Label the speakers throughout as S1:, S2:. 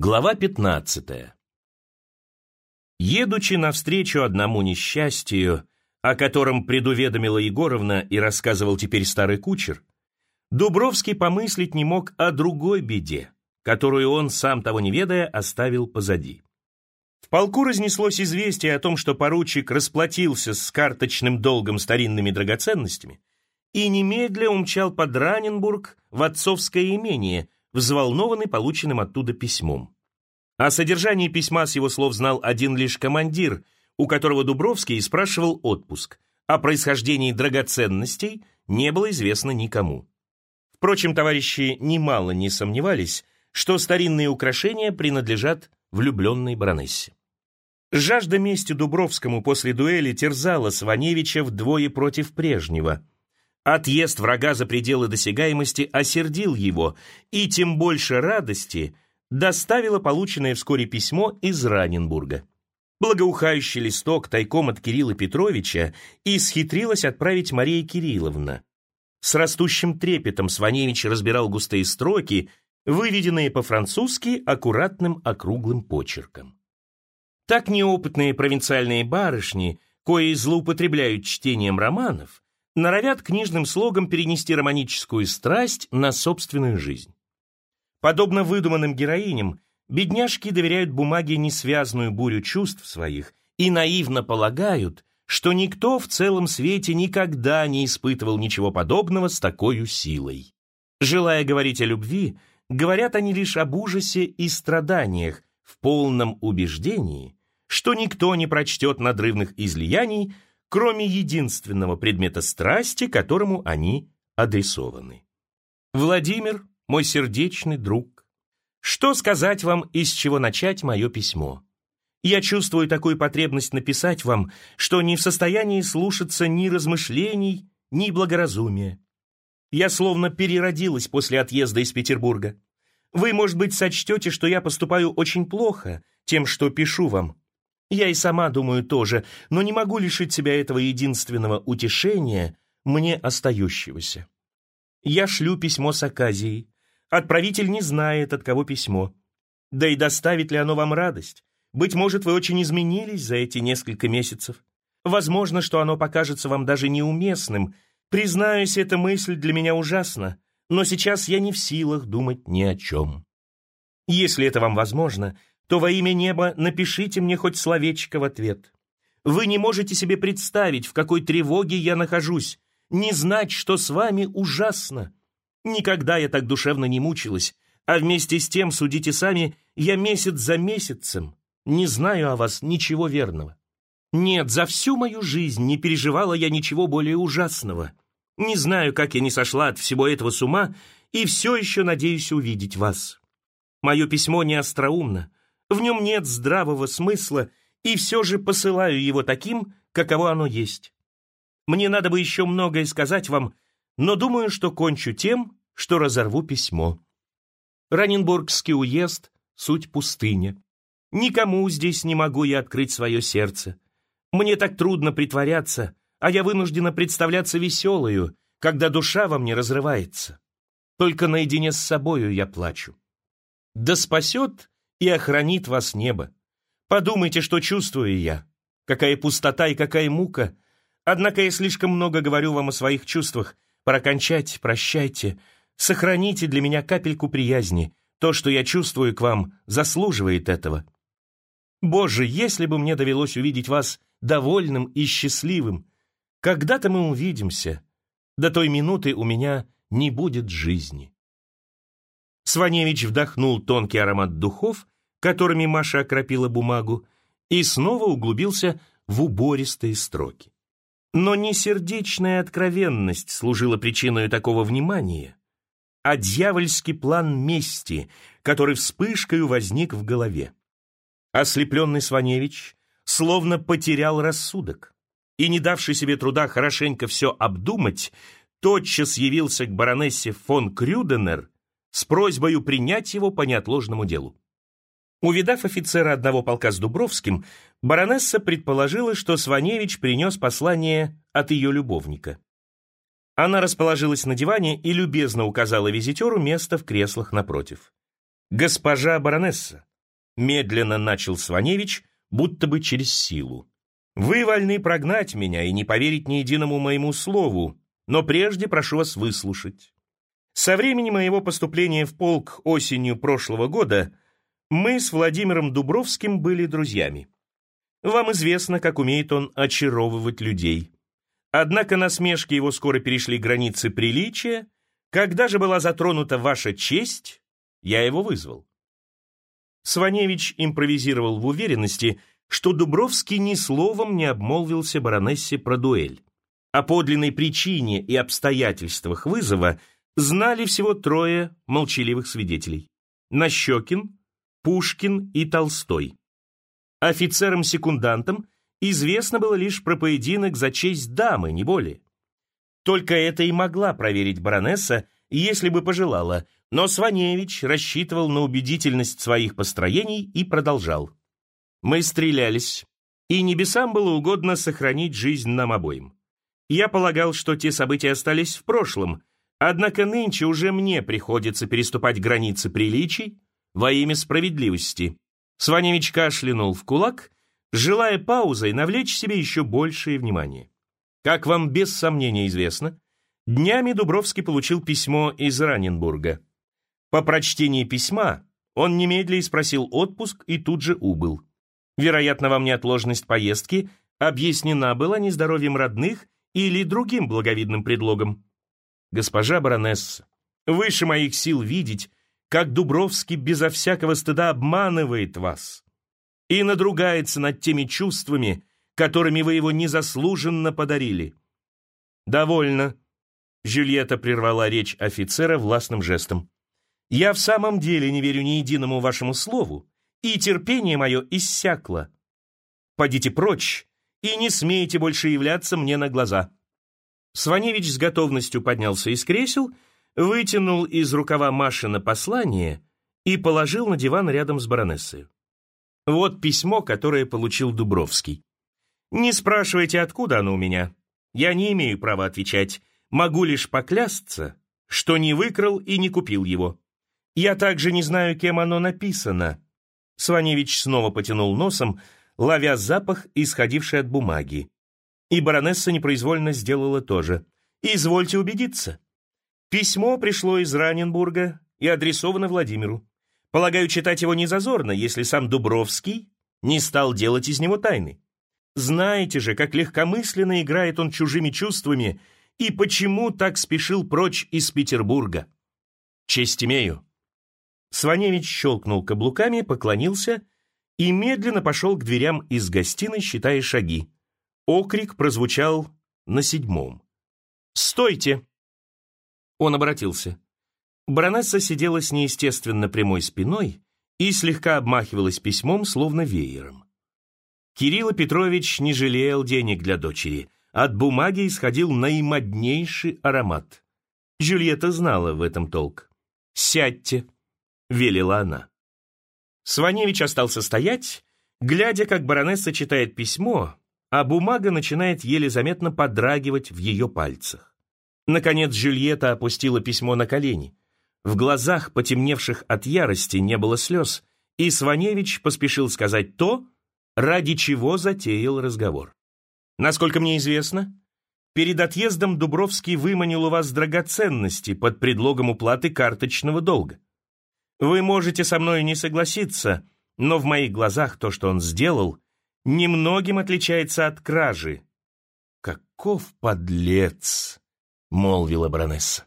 S1: Глава 15. Едучи навстречу одному несчастью, о котором предуведомила Егоровна и рассказывал теперь старый кучер, Дубровский помыслить не мог о другой беде, которую он, сам того не ведая, оставил позади. В полку разнеслось известие о том, что поручик расплатился с карточным долгом старинными драгоценностями и немедля умчал под Раненбург в отцовское имение, взволнованный полученным оттуда письмом. О содержании письма с его слов знал один лишь командир, у которого Дубровский спрашивал отпуск. О происхождении драгоценностей не было известно никому. Впрочем, товарищи немало не сомневались, что старинные украшения принадлежат влюбленной баронессе. Жажда мести Дубровскому после дуэли терзала Сваневича вдвое против прежнего. Отъезд врага за пределы досягаемости осердил его, и тем больше радости доставило полученное вскоре письмо из Раненбурга. Благоухающий листок тайком от Кирилла Петровича исхитрилась отправить Мария Кирилловна. С растущим трепетом Сваневич разбирал густые строки, выведенные по-французски аккуратным округлым почерком. Так неопытные провинциальные барышни, кои злоупотребляют чтением романов, норовят книжным слогом перенести романическую страсть на собственную жизнь. Подобно выдуманным героиням, бедняжки доверяют бумаге несвязную бурю чувств своих и наивно полагают, что никто в целом свете никогда не испытывал ничего подобного с такой силой. Желая говорить о любви, говорят они лишь об ужасе и страданиях, в полном убеждении, что никто не прочтет надрывных излияний, кроме единственного предмета страсти, которому они адресованы. Владимир, мой сердечный друг, что сказать вам, из чего начать мое письмо? Я чувствую такую потребность написать вам, что не в состоянии слушаться ни размышлений, ни благоразумия. Я словно переродилась после отъезда из Петербурга. Вы, может быть, сочтете, что я поступаю очень плохо тем, что пишу вам. Я и сама думаю тоже, но не могу лишить себя этого единственного утешения, мне остающегося. Я шлю письмо с оказией. Отправитель не знает, от кого письмо. Да и доставит ли оно вам радость? Быть может, вы очень изменились за эти несколько месяцев. Возможно, что оно покажется вам даже неуместным. Признаюсь, эта мысль для меня ужасна, но сейчас я не в силах думать ни о чем. Если это вам возможно, то во имя неба напишите мне хоть словечко в ответ. Вы не можете себе представить, в какой тревоге я нахожусь. Не знать, что с вами, ужасно. Никогда я так душевно не мучилась, а вместе с тем, судите сами, я месяц за месяцем не знаю о вас ничего верного. Нет, за всю мою жизнь не переживала я ничего более ужасного. Не знаю, как я не сошла от всего этого с ума, и все еще надеюсь увидеть вас. Мое письмо не остроумно, в нем нет здравого смысла, и все же посылаю его таким, каково оно есть. Мне надо бы еще многое сказать вам, но думаю, что кончу тем, что разорву письмо. Раненбургский уезд — суть пустыня. Никому здесь не могу я открыть свое сердце. Мне так трудно притворяться, а я вынуждена представляться веселою, когда душа во мне разрывается. Только наедине с собою я плачу. Да спасет и охранит вас небо. Подумайте, что чувствую я. Какая пустота и какая мука. Однако я слишком много говорю вам о своих чувствах. Пора кончать, прощайте. Сохраните для меня капельку приязни. То, что я чувствую к вам, заслуживает этого. Боже, если бы мне довелось увидеть вас довольным и счастливым, когда-то мы увидимся. До той минуты у меня не будет жизни. Сваневич вдохнул тонкий аромат духов, которыми Маша окропила бумагу, и снова углубился в убористые строки. Но не сердечная откровенность служила причиной такого внимания, а дьявольский план мести, который вспышкою возник в голове. Ослепленный Сваневич словно потерял рассудок и, не давший себе труда хорошенько все обдумать, тотчас явился к баронессе фон Крюденер с просьбою принять его по неотложному делу. Увидав офицера одного полка с Дубровским, баронесса предположила, что Сваневич принес послание от ее любовника. Она расположилась на диване и любезно указала визитеру место в креслах напротив. «Госпожа баронесса, медленно начал Сваневич, будто бы через силу. «Вы вольны прогнать меня и не поверить ни единому моему слову, но прежде прошу вас выслушать. Со времени моего поступления в полк осенью прошлого года мы с Владимиром Дубровским были друзьями. Вам известно, как умеет он очаровывать людей. Однако насмешки его скоро перешли границы приличия. Когда же была затронута ваша честь, я его вызвал». Сваневич импровизировал в уверенности, что Дубровский ни словом не обмолвился баронессе про дуэль. О подлинной причине и обстоятельствах вызова знали всего трое молчаливых свидетелей: Нащекин, Пушкин и Толстой. Офицерам-секундантам известно было лишь про поединок за честь дамы, не более. Только это и могла проверить баронесса, если бы пожелала, но Сваневич рассчитывал на убедительность своих построений и продолжал. «Мы стрелялись, и небесам было угодно сохранить жизнь нам обоим. Я полагал, что те события остались в прошлом, однако нынче уже мне приходится переступать границы приличий во имя справедливости». Сваневич кашлянул в кулак, желая паузой навлечь себе еще большее внимание. Как вам без сомнения известно, днями Дубровский получил письмо из Раненбурга. По прочтении письма он немедленно спросил отпуск и тут же убыл. Вероятно, вам неотложность поездки объяснена была нездоровьем родных или другим благовидным предлогом. Госпожа баронесса, выше моих сил видеть, как Дубровский безо всякого стыда обманывает вас и надругается над теми чувствами, которыми вы его незаслуженно подарили. «Довольно», — Жюльетта прервала речь офицера властным жестом. «Я в самом деле не верю ни единому вашему слову, и терпение мое иссякло. Подите прочь и не смейте больше являться мне на глаза». Сваневич с готовностью поднялся из кресел, вытянул из рукава Машина послание и положил на диван рядом с баронессой. «Вот письмо, которое получил Дубровский. Не спрашивайте, откуда оно у меня. Я не имею права отвечать. Могу лишь поклясться, что не выкрал и не купил его. Я также не знаю, кем оно написано». Сваневич снова потянул носом, ловя запах, исходивший от бумаги. И баронесса непроизвольно сделала то же. «Извольте убедиться. Письмо пришло из Раненбурга и адресовано Владимиру. Полагаю, читать его не зазорно, если сам Дубровский не стал делать из него тайны. Знаете же, как легкомысленно играет он чужими чувствами и почему так спешил прочь из Петербурга. Честь имею». Сваневич щелкнул каблуками, поклонился и медленно пошел к дверям из гостиной, считая шаги. Окрик прозвучал на 7-м. «Стойте!» Он обратился. Баронесса сидела с неестественно прямой спиной и слегка обмахивалась письмом, словно веером. Кирилл Петрович не жалел денег для дочери. От бумаги исходил наимоднейший аромат. Жюльетта знала в этом толк. «Сядьте», — велела она. Сваневич остался стоять, глядя, как баронесса читает письмо, а бумага начинает еле заметно подрагивать в ее пальцах. Наконец Жюльетта опустила письмо на колени. В глазах, потемневших от ярости, не было слез, и Сваневич поспешил сказать то, ради чего затеял разговор. «Насколько мне известно, перед отъездом Дубровский выманил у вас драгоценности под предлогом уплаты карточного долга. Вы можете со мной не согласиться, но в моих глазах то, что он сделал, немногим отличается от кражи». «Каков подлец!» — молвила баронесса.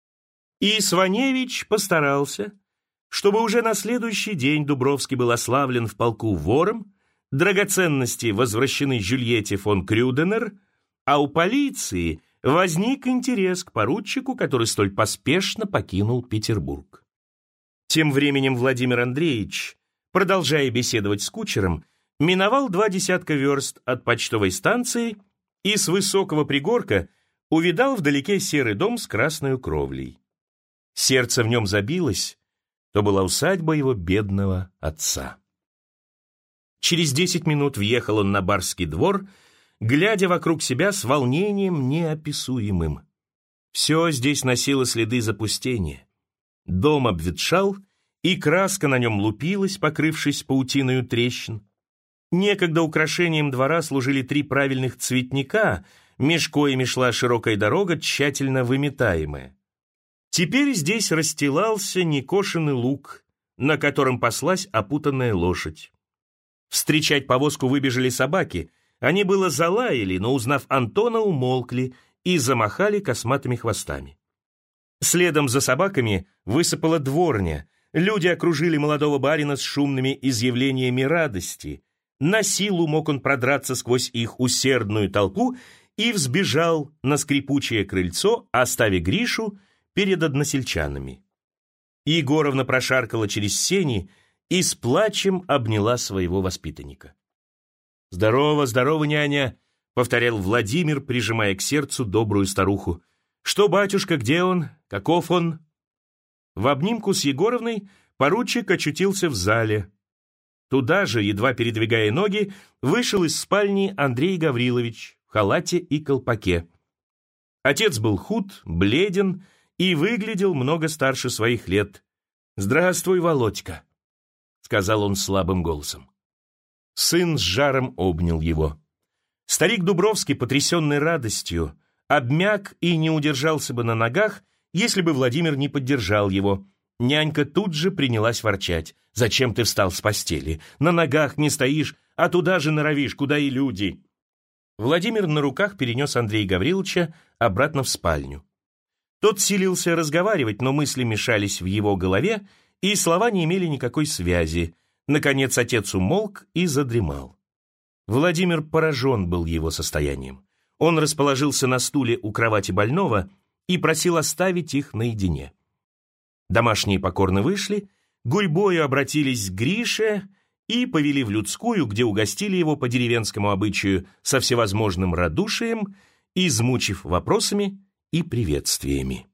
S1: И Сваневич постарался, чтобы уже на следующий день Дубровский был ославлен в полку вором, драгоценности возвращены Жюльетте фон Крюденер, а у полиции возник интерес к поручику, который столь поспешно покинул Петербург. Тем временем Владимир Андреевич, продолжая беседовать с кучером, миновал 20 верст от почтовой станции и с высокого пригорка увидал вдалеке серый дом с красной кровлей. Сердце в нем забилось, то была усадьба его бедного отца. Через 10 минут въехал он на барский двор, глядя вокруг себя с волнением неописуемым. Все здесь носило следы запустения. Дом обветшал и краска на нем лупилась, покрывшись паутиною трещин. Некогда украшением двора служили 3 правильных цветника, меж коими шла широкая дорога, тщательно выметаемая. Теперь здесь расстилался некошенный луг, на котором паслась опутанная лошадь. Встречать повозку выбежали собаки. Они было залаяли, но, узнав Антона, умолкли и замахали косматыми хвостами. Следом за собаками высыпала дворня. Люди окружили молодого барина с шумными изъявлениями радости. На силу мог он продраться сквозь их усердную толпу и взбежал на скрипучее крыльцо, оставив Гришу перед односельчанами. Егоровна прошаркала через сени и с плачем обняла своего воспитанника. «Здорово, здорово, няня!» — повторял Владимир, прижимая к сердцу добрую старуху. «Что, батюшка, где он? Каков он?» В обнимку с Егоровной поручик очутился в зале. Туда же, едва передвигая ноги, вышел из спальни Андрей Гаврилович в халате и колпаке. Отец был худ, бледен и выглядел много старше своих лет. «Здравствуй, Володька», — сказал он слабым голосом. Сын с жаром обнял его. Старик Дубровский, потрясенный радостью, обмяк и не удержался бы на ногах, если бы Владимир не поддержал его. Нянька тут же принялась ворчать. «Зачем ты встал с постели? На ногах не стоишь, а туда же норовишь, куда и люди». Владимир на руках перенес Андрея Гавриловича обратно в спальню. Тот силился разговаривать, но мысли мешались в его голове, и слова не имели никакой связи. Наконец отец умолк и задремал. Владимир поражен был его состоянием. Он расположился на стуле у кровати больного и просил оставить их наедине. Домашние покорно вышли, гурьбою обратились к Грише и повели в людскую, где угостили его по деревенскому обычаю со всевозможным радушием, измучив вопросами и приветствиями.